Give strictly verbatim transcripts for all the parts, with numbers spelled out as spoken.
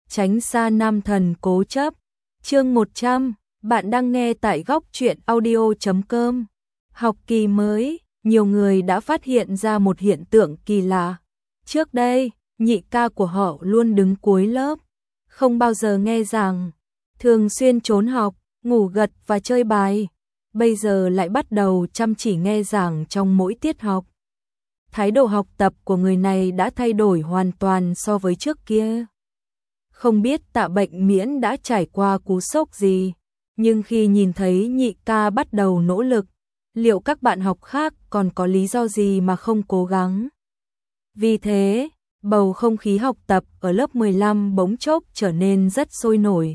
tránh xa nam thần cố chấp. Chương một trăm, bạn đang nghe tại góc truyện audio chấm com. Học kỳ mới, nhiều người đã phát hiện ra một hiện tượng kỳ lạ. Trước đây, nhị ca của họ luôn đứng cuối lớp, không bao giờ nghe giảng, thường xuyên trốn học, ngủ gật và chơi bài. Bây giờ lại bắt đầu chăm chỉ nghe giảng trong mỗi tiết học. Thái độ học tập của người này đã thay đổi hoàn toàn so với trước kia. Không biết Tạ Bệnh Miễn đã trải qua cú sốc gì, nhưng khi nhìn thấy nhị ca bắt đầu nỗ lực, liệu các bạn học khác còn có lý do gì mà không cố gắng? Vì thế, bầu không khí học tập ở lớp mười lăm bỗng chốc trở nên rất sôi nổi.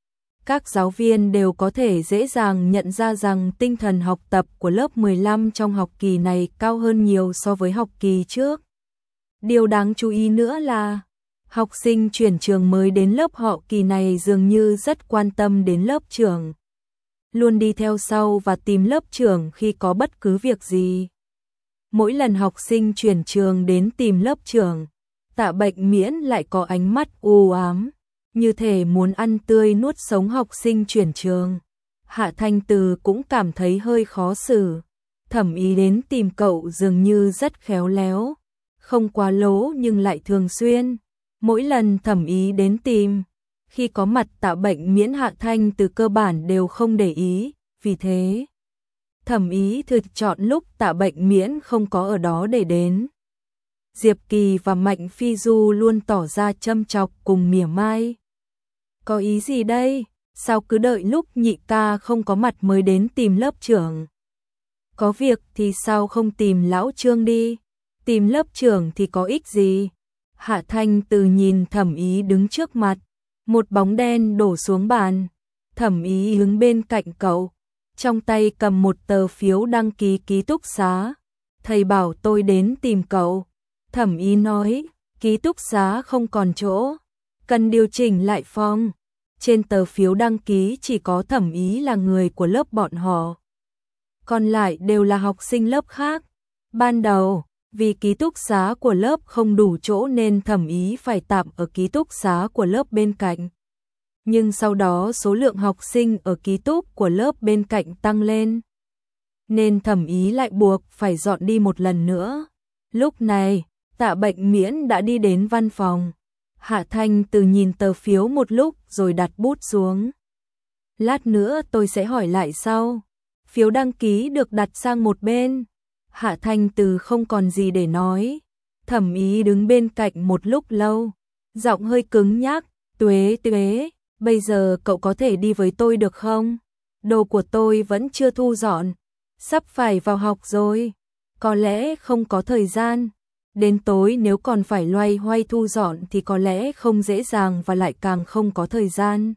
Các giáo viên đều có thể dễ dàng nhận ra rằng tinh thần học tập của lớp mười lăm trong học kỳ này cao hơn nhiều so với học kỳ trước. Điều đáng chú ý nữa là, học sinh chuyển trường mới đến lớp họ kỳ này dường như rất quan tâm đến lớp trưởng, luôn đi theo sau và tìm lớp trưởng khi có bất cứ việc gì. Mỗi lần học sinh chuyển trường đến tìm lớp trưởng, Tạ Bệnh Miễn lại có ánh mắt u ám, như thể muốn ăn tươi nuốt sống học sinh chuyển trường. Hạ Thanh Từ cũng cảm thấy hơi khó xử. Thẩm Ý đến tìm cậu dường như rất khéo léo, không quá lố nhưng lại thường xuyên. Mỗi lần Thẩm Ý đến tìm, khi có mặt Tạ Bệnh Miễn Hạ Thanh Từ cơ bản đều không để ý, vì thế Thẩm Ý thường chọn lúc Tạ Bệnh Miễn không có ở đó để đến. Diệp Kỳ và Mạnh Phi Du luôn tỏ ra châm chọc cùng mỉa mai. Có ý gì đây? Sao cứ đợi lúc nhị ca không có mặt mới đến tìm lớp trưởng? Có việc thì sao không tìm lão Trương đi? Tìm lớp trưởng thì có ích gì? Hạ Thanh Từ nhìn Thẩm Ý đứng trước mặt, một bóng đen đổ xuống bàn. Thẩm Ý đứng bên cạnh cậu, trong tay cầm một tờ phiếu đăng ký ký túc xá. Thầy bảo tôi đến tìm cậu. Thẩm Ý nói, ký túc xá không còn chỗ, cần điều chỉnh lại phòng. Trên tờ phiếu đăng ký chỉ có Thẩm Ý là người của lớp bọn họ, còn lại đều là học sinh lớp khác. Ban đầu, vì ký túc xá của lớp không đủ chỗ nên Thẩm Ý phải tạm ở ký túc xá của lớp bên cạnh. Nhưng sau đó số lượng học sinh ở ký túc của lớp bên cạnh tăng lên, nên Thẩm Ý lại buộc phải dọn đi một lần nữa. Lúc này, Tạ Bệnh Miễn đã đi đến văn phòng. Hạ Thanh Từ nhìn tờ phiếu một lúc rồi đặt bút xuống. Lát nữa tôi sẽ hỏi lại sau. Phiếu đăng ký được đặt sang một bên. Hạ Thanh Từ không còn gì để nói. Thẩm Ý đứng bên cạnh một lúc lâu, giọng hơi cứng nhắc. Tuế tuế, bây giờ cậu có thể đi với tôi được không? Đồ của tôi vẫn chưa thu dọn, sắp phải vào học rồi, có lẽ không có thời gian. Đến tối nếu còn phải loay hoay thu dọn thì có lẽ không dễ dàng và lại càng không có thời gian.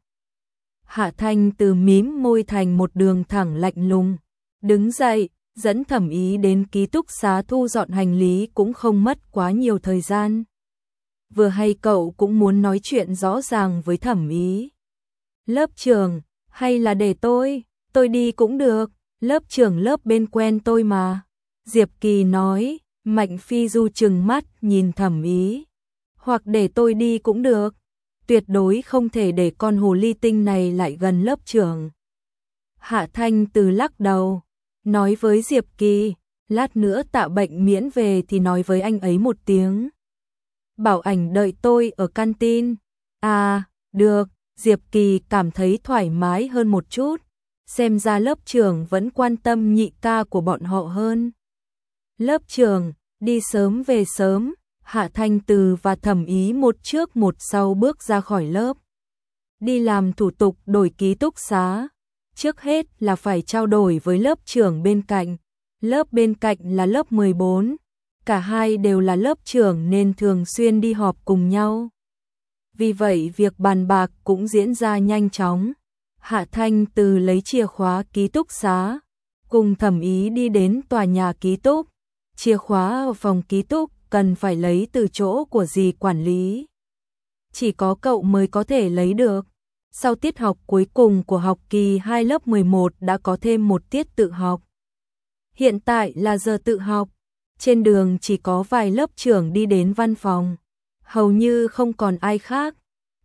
Hạ Thanh Từ mím môi thành một đường thẳng lạnh lùng, đứng dậy, dẫn Thẩm Ý đến ký túc xá thu dọn hành lý cũng không mất quá nhiều thời gian. Vừa hay cậu cũng muốn nói chuyện rõ ràng với Thẩm Ý. Lớp trưởng, hay là để tôi, tôi đi cũng được, lớp trưởng lớp bên quen tôi mà. Diệp Kỳ nói. Mạnh Phi Du trừng mắt nhìn Thẩm Ý. Hoặc để tôi đi cũng được. Tuyệt đối không thể để con hồ ly tinh này lại gần lớp trưởng. Hạ Thanh Từ lắc đầu, nói với Diệp Kỳ, lát nữa Tạ Bệnh Miễn về thì nói với anh ấy một tiếng. Bảo ảnh đợi tôi ở canteen. À, được, Diệp Kỳ cảm thấy thoải mái hơn một chút. Xem ra lớp trưởng vẫn quan tâm nhị ca của bọn họ hơn. Lớp trưởng, đi sớm về sớm. Hạ Thanh Từ và Thẩm Ý một trước một sau bước ra khỏi lớp. Đi làm thủ tục đổi ký túc xá. Trước hết là phải trao đổi với lớp trưởng bên cạnh. Lớp bên cạnh là lớp mười bốn. Cả hai đều là lớp trưởng nên thường xuyên đi họp cùng nhau. Vì vậy việc bàn bạc cũng diễn ra nhanh chóng. Hạ Thanh Từ lấy chìa khóa ký túc xá, cùng Thẩm Ý đi đến tòa nhà ký túc. Chìa khóa ở phòng ký túc cần phải lấy từ chỗ của dì quản lý. Chỉ có cậu mới có thể lấy được. Sau tiết học cuối cùng của học kỳ hai lớp mười một đã có thêm một tiết tự học. Hiện tại là giờ tự học. Trên đường chỉ có vài lớp trưởng đi đến văn phòng. Hầu như không còn ai khác.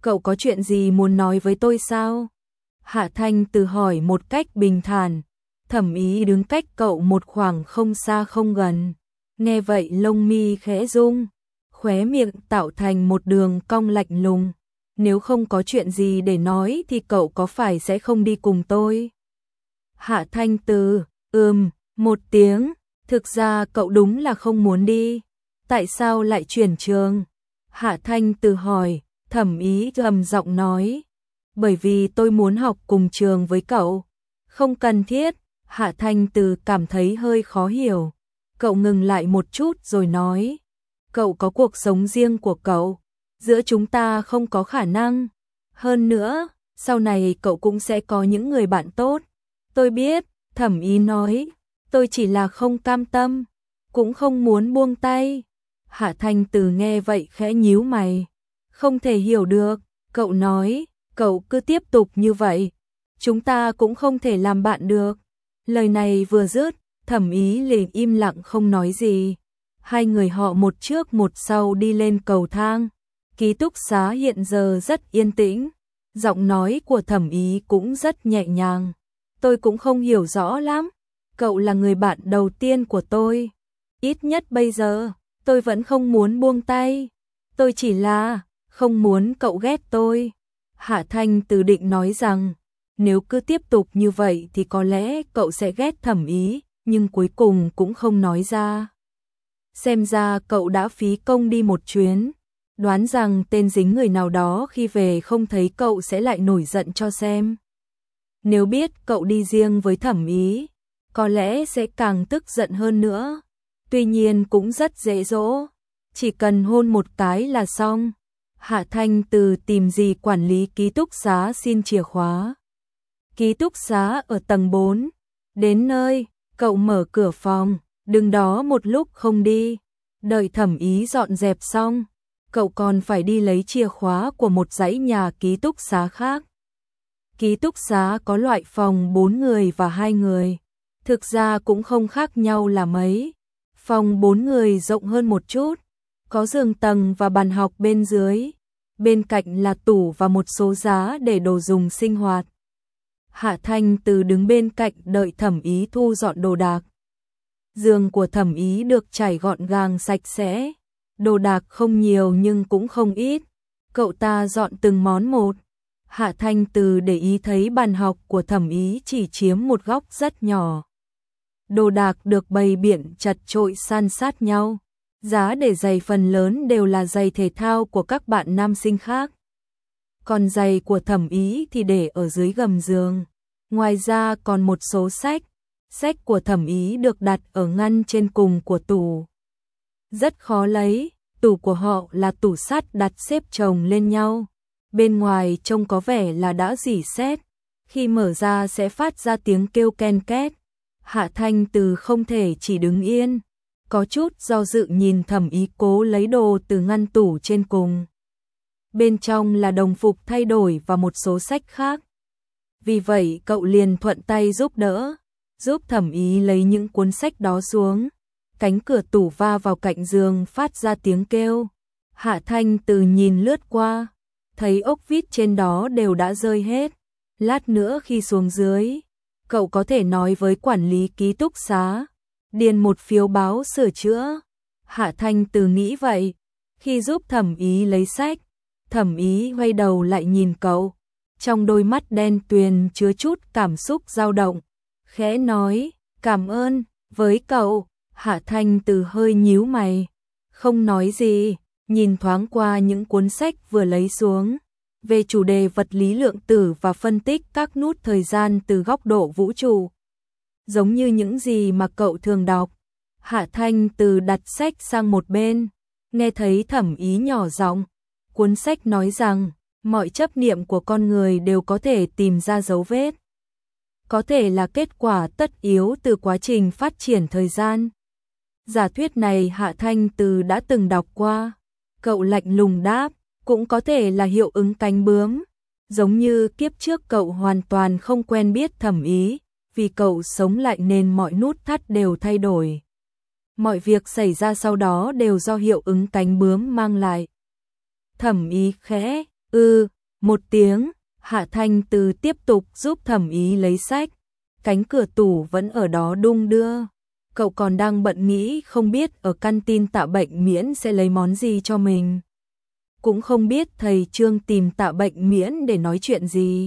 cậu có chuyện gì muốn nói với tôi sao? Hạ Thanh Từ hỏi một cách bình thản. Thẩm Ý đứng cách cậu một khoảng không xa không gần. Nghe vậy lông mi khẽ rung, khóe miệng tạo thành một đường cong lạnh lùng. Nếu không có chuyện gì để nói thì cậu có phải sẽ không đi cùng tôi? Hạ Thanh Từ, ừm, một tiếng. Thực ra cậu đúng là không muốn đi. Tại sao lại chuyển trường? Hạ Thanh Từ hỏi. Thẩm Ý trầm giọng nói. Bởi vì tôi muốn học cùng trường với cậu. Không cần thiết. Hạ Thanh Từ cảm thấy hơi khó hiểu. Cậu ngừng lại một chút rồi nói. Cậu có cuộc sống riêng của cậu. Giữa chúng ta không có khả năng. Hơn nữa, sau này cậu cũng sẽ có những người bạn tốt. Tôi biết, Thẩm Ý nói. Tôi chỉ là không cam tâm, cũng không muốn buông tay. Hạ Thanh Từ nghe vậy khẽ nhíu mày. Không thể hiểu được, cậu nói, cậu cứ tiếp tục như vậy. Chúng ta cũng không thể làm bạn được. Lời này vừa dứt, Thẩm Ý liền im lặng không nói gì. Hai người họ một trước một sau đi lên cầu thang. Ký túc xá hiện giờ rất yên tĩnh. Giọng nói của Thẩm Ý cũng rất nhẹ nhàng. Tôi cũng không hiểu rõ lắm. Cậu là người bạn đầu tiên của tôi. Ít nhất bây giờ, tôi vẫn không muốn buông tay. Tôi chỉ là không muốn cậu ghét tôi. Hạ Thanh Từ định nói rằng, nếu cứ tiếp tục như vậy thì có lẽ cậu sẽ ghét Thẩm Ý, nhưng cuối cùng cũng không nói ra. Xem ra cậu đã phí công đi một chuyến. Đoán rằng tên dính người nào đó khi về không thấy cậu sẽ lại nổi giận cho xem. Nếu biết cậu đi riêng với Thẩm Ý, có lẽ sẽ càng tức giận hơn nữa. Tuy nhiên cũng rất dễ dỗ, chỉ cần hôn một cái là xong. Hạ Thanh Từ tìm dì quản lý ký túc xá xin chìa khóa. Ký túc xá ở tầng bốn. Đến nơi, cậu mở cửa phòng, đứng đó một lúc không đi. Đợi Thẩm Ý dọn dẹp xong, cậu còn phải đi lấy chìa khóa của một dãy nhà ký túc xá khác. Ký túc xá có loại phòng bốn người và hai người. Thực ra cũng không khác nhau là mấy. Phòng bốn người rộng hơn một chút, có giường tầng và bàn học bên dưới. Bên cạnh là tủ và một số giá để đồ dùng sinh hoạt. Hạ Thanh Từ đứng bên cạnh đợi Thẩm Ý thu dọn đồ đạc. Giường của Thẩm Ý được trải gọn gàng sạch sẽ. Đồ đạc không nhiều nhưng cũng không ít. Cậu ta dọn từng món một. Hạ Thanh Từ để ý thấy bàn học của Thẩm Ý chỉ chiếm một góc rất nhỏ. Đồ đạc được bày biện chật chội san sát nhau. Giá để giày phần lớn đều là giày thể thao của các bạn nam sinh khác. Còn giày của Thẩm Ý thì để ở dưới gầm giường. Ngoài ra còn một số sách. Sách của Thẩm Ý được đặt ở ngăn trên cùng của tủ. Rất khó lấy, tủ của họ là tủ sắt đặt xếp chồng lên nhau. Bên ngoài trông có vẻ là đã rỉ sét. Khi mở ra sẽ phát ra tiếng kêu ken két. Hạ Thanh Từ không thể chỉ đứng yên. Có chút do dự nhìn Thẩm Ý cố lấy đồ từ ngăn tủ trên cùng. Bên trong là đồng phục thay đổi và một số sách khác. Vì vậy cậu liền thuận tay giúp đỡ, giúp Thẩm Ý lấy những cuốn sách đó xuống. Cánh cửa tủ va vào cạnh giường phát ra tiếng kêu. Hạ Thanh Từ nhìn lướt qua, thấy ốc vít trên đó đều đã rơi hết. Lát nữa khi xuống dưới, cậu có thể nói với quản lý ký túc xá, điền một phiếu báo sửa chữa. Hạ Thanh Từ nghĩ vậy. Khi giúp Thẩm Ý lấy sách, Thẩm Ý quay đầu lại nhìn cậu. Trong đôi mắt đen tuyền chứa chút cảm xúc dao động. Khẽ nói, cảm ơn, với cậu. Hạ Thanh Từ hơi nhíu mày. Không nói gì, nhìn thoáng qua những cuốn sách vừa lấy xuống. Về chủ đề vật lý lượng tử và phân tích các nút thời gian từ góc độ vũ trụ. Giống như những gì mà cậu thường đọc. Hạ Thanh Từ đặt sách sang một bên. Nghe thấy Thẩm Ý nhỏ giọng. Cuốn sách nói rằng, mọi chấp niệm của con người đều có thể tìm ra dấu vết. Có thể là kết quả tất yếu từ quá trình phát triển thời gian. Giả thuyết này Hạ Thanh Từ đã từng đọc qua. Cậu lạnh lùng đáp, cũng có thể là hiệu ứng cánh bướm. Giống như kiếp trước cậu hoàn toàn không quen biết Thẩm Ý, vì cậu sống lại nên mọi nút thắt đều thay đổi. Mọi việc xảy ra sau đó đều do hiệu ứng cánh bướm mang lại. Thẩm Ý khẽ, ư, một tiếng, Hạ Thanh Từ tiếp tục giúp Thẩm Ý lấy sách. Cánh cửa tủ vẫn ở đó đung đưa. Cậu còn đang bận nghĩ không biết ở căn tin Tạ Bệnh Miễn sẽ lấy món gì cho mình. Cũng không biết thầy Trương tìm Tạ Bệnh Miễn để nói chuyện gì.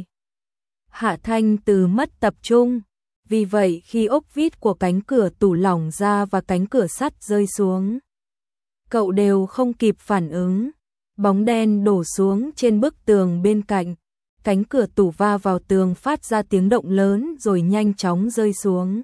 Hạ Thanh Từ mất tập trung. Vì vậy khi ốc vít của cánh cửa tủ lỏng ra và cánh cửa sắt rơi xuống, cậu đều không kịp phản ứng. Bóng đen đổ xuống trên bức tường bên cạnh. Cánh cửa tủ va vào tường phát ra tiếng động lớn rồi nhanh chóng rơi xuống.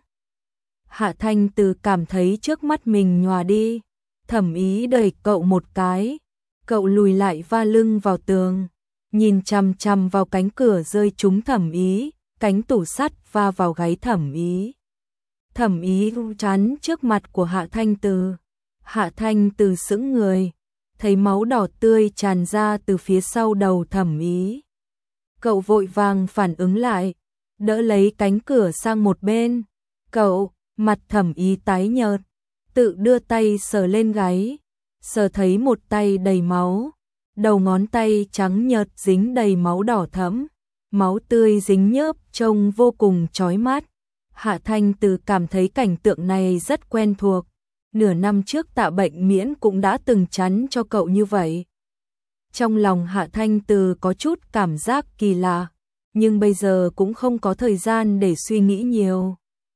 Hạ Thanh Từ cảm thấy trước mắt mình nhòa đi. Thẩm Ý đẩy cậu một cái. Cậu lùi lại va lưng vào tường. Nhìn chằm chằm vào cánh cửa rơi trúng Thẩm Ý. Cánh tủ sắt va vào gáy Thẩm Ý. Thẩm Ý chắn trước mặt của Hạ Thanh Từ. Hạ Thanh Từ sững người. Thấy máu đỏ tươi tràn ra từ phía sau đầu Thẩm Ý. Cậu vội vàng phản ứng lại. Đỡ lấy cánh cửa sang một bên. Cậu, mặt Thẩm Ý tái nhợt. Tự đưa tay sờ lên gáy. Sờ thấy một tay đầy máu. Đầu ngón tay trắng nhợt dính đầy máu đỏ thẫm. Máu tươi dính nhớp trông vô cùng chói mắt. Hạ Thanh Từ cảm thấy cảnh tượng này rất quen thuộc. Nửa năm trước Tạ Bệnh Miễn cũng đã từng chắn cho cậu như vậy. Trong lòng Hạ Thanh Từ có chút cảm giác kỳ lạ, nhưng bây giờ cũng không có thời gian để suy nghĩ nhiều.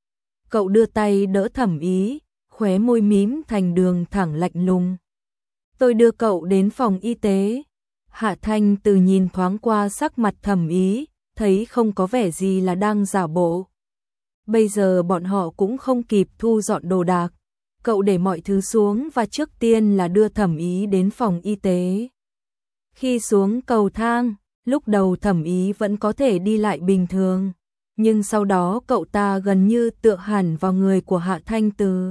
Cậu đưa tay đỡ Thẩm Ý, khóe môi mím thành đường thẳng lạnh lùng. Tôi đưa cậu đến phòng y tế. Hạ Thanh Từ nhìn thoáng qua sắc mặt Thẩm Ý, thấy không có vẻ gì là đang giả bộ. Bây giờ bọn họ cũng không kịp thu dọn đồ đạc. Cậu để mọi thứ xuống và trước tiên là đưa Thẩm Ý đến phòng y tế. Khi xuống cầu thang, lúc đầu Thẩm Ý vẫn có thể đi lại bình thường, nhưng sau đó cậu ta gần như tựa hẳn vào người của Hạ Thanh Từ.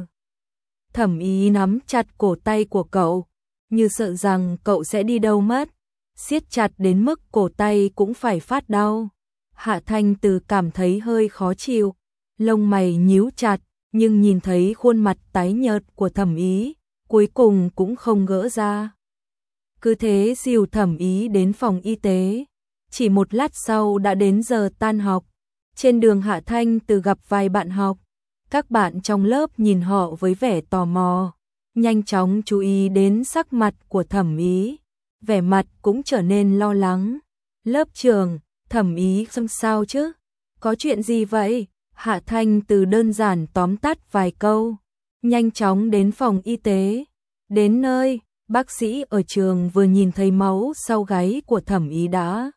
Thẩm Ý nắm chặt cổ tay của cậu, như sợ rằng cậu sẽ đi đâu mất, siết chặt đến mức cổ tay cũng phải phát đau. Hạ Thanh Từ cảm thấy hơi khó chịu, lông mày nhíu chặt, nhưng nhìn thấy khuôn mặt tái nhợt của Thẩm Ý, cuối cùng cũng không gỡ ra. Cứ thế dìu Thẩm Ý đến phòng y tế. Chỉ một lát sau đã đến giờ tan học. Trên đường Hạ Thanh Từ gặp vài bạn học. Các bạn trong lớp nhìn họ với vẻ tò mò, nhanh chóng chú ý đến sắc mặt của Thẩm Ý. Vẻ mặt cũng trở nên lo lắng. Lớp trưởng, Thẩm Ý không sao chứ? Có chuyện gì vậy? Hạ Thanh Từ đơn giản tóm tắt vài câu. Nhanh chóng đến phòng y tế. Đến nơi, bác sĩ ở trường vừa nhìn thấy máu sau gáy của Thẩm Ý đã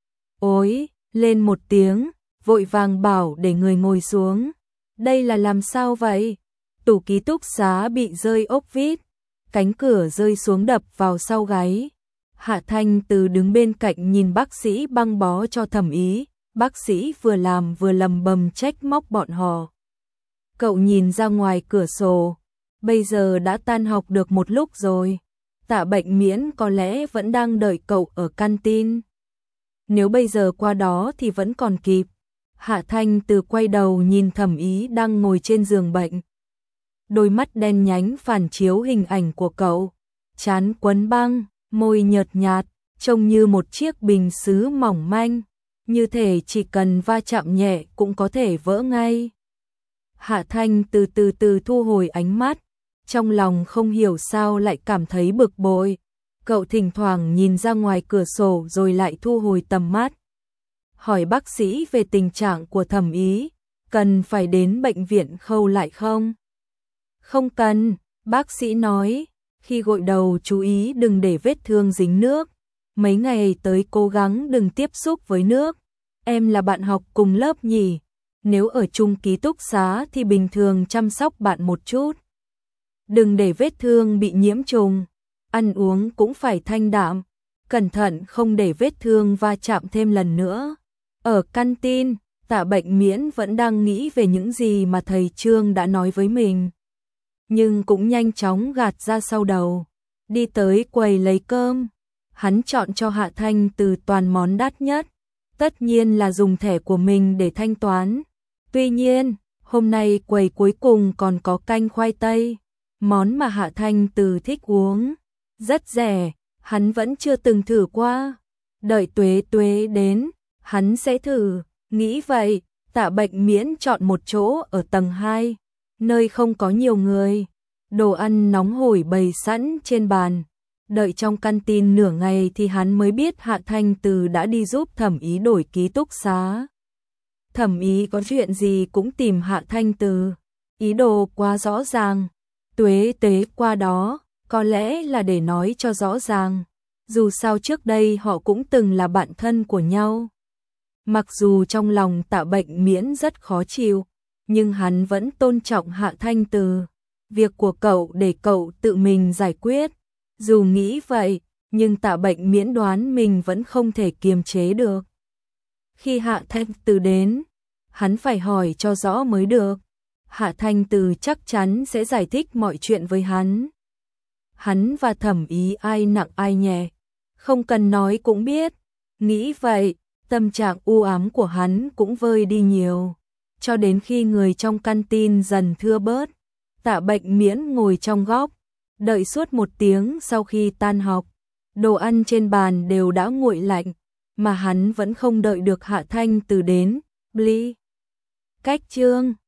ối lên một tiếng, vội vàng bảo để người ngồi xuống. Đây là làm sao vậy? Tủ ký túc xá bị rơi ốc vít, cánh cửa rơi xuống đập vào sau gáy. Hạ Thanh Từ đứng bên cạnh nhìn bác sĩ băng bó cho Thẩm Ý. Bác sĩ vừa làm vừa lầm bầm trách móc bọn họ. Cậu nhìn ra ngoài cửa sổ. Bây giờ đã tan học được một lúc rồi. Tạ Bệnh Miễn có lẽ vẫn đang đợi cậu ở canteen. Nếu bây giờ qua đó thì vẫn còn kịp. Hạ Thanh Từ quay đầu nhìn Thẩm Ý đang ngồi trên giường bệnh. Đôi mắt đen nhánh phản chiếu hình ảnh của cậu. Trán quấn băng, môi nhợt nhạt, trông như một chiếc bình sứ mỏng manh. Như thể chỉ cần va chạm nhẹ cũng có thể vỡ ngay. Hạ Thanh từ từ từ thu hồi ánh mắt. Trong lòng không hiểu sao lại cảm thấy bực bội. Cậu thỉnh thoảng nhìn ra ngoài cửa sổ rồi lại thu hồi tầm mắt. Hỏi bác sĩ về tình trạng của Thẩm Ý. Cần phải đến bệnh viện khâu lại không? Không cần, bác sĩ nói. Khi gội đầu chú ý đừng để vết thương dính nước. Mấy ngày tới cố gắng đừng tiếp xúc với nước. Em là bạn học cùng lớp nhỉ? Nếu ở chung ký túc xá thì bình thường chăm sóc bạn một chút. Đừng để vết thương bị nhiễm trùng. Ăn uống cũng phải thanh đạm. Cẩn thận không để vết thương va chạm thêm lần nữa. Ở canteen, Tạ Bệnh Miễn vẫn đang nghĩ về những gì mà thầy Trương đã nói với mình. Nhưng cũng nhanh chóng gạt ra sau đầu. Đi tới quầy lấy cơm. Hắn chọn cho Hạ Thanh từ toàn món đắt nhất. Tất nhiên là dùng thẻ của mình để thanh toán. Tuy nhiên, hôm nay quầy cuối cùng còn có canh khoai tây. Món mà Hạ Thanh từ thích uống. Rất rẻ, hắn vẫn chưa từng thử qua. đợi Tuế Tuế đến, hắn sẽ thử, nghĩ vậy, Tạ Bệnh Miễn chọn một chỗ ở tầng hai, nơi không có nhiều người, đồ ăn nóng hổi bày sẵn trên bàn. Đợi trong căn tin nửa ngày thì hắn mới biết Hạ Thanh Từ đã đi giúp Thẩm Ý đổi ký túc xá. Thẩm Ý có chuyện gì cũng tìm Hạ Thanh Từ, ý đồ quá rõ ràng. Tuế Tuế qua đó, có lẽ là để nói cho rõ ràng, dù sao trước đây họ cũng từng là bạn thân của nhau. Mặc dù trong lòng Tạ Bệnh Miễn rất khó chịu, nhưng hắn vẫn tôn trọng Hạ Thanh Từ. Việc của cậu để cậu tự mình giải quyết. Dù nghĩ vậy, nhưng Tạ Bệnh Miễn đoán mình vẫn không thể kiềm chế được. Khi Hạ Thanh Từ đến, hắn phải hỏi cho rõ mới được. Hạ Thanh Từ chắc chắn sẽ giải thích mọi chuyện với hắn. Hắn và Thẩm Ý ai nặng ai nhẹ, không cần nói cũng biết. Nghĩ vậy, tâm trạng u ám của hắn cũng vơi đi nhiều. Cho đến khi người trong căn tin dần thưa bớt, Tạ Bệnh Miễn ngồi trong góc, đợi suốt một tiếng sau khi tan học. Đồ ăn trên bàn đều đã nguội lạnh, mà hắn vẫn không đợi được Hạ Thanh Từ đến. Bli. Cách chương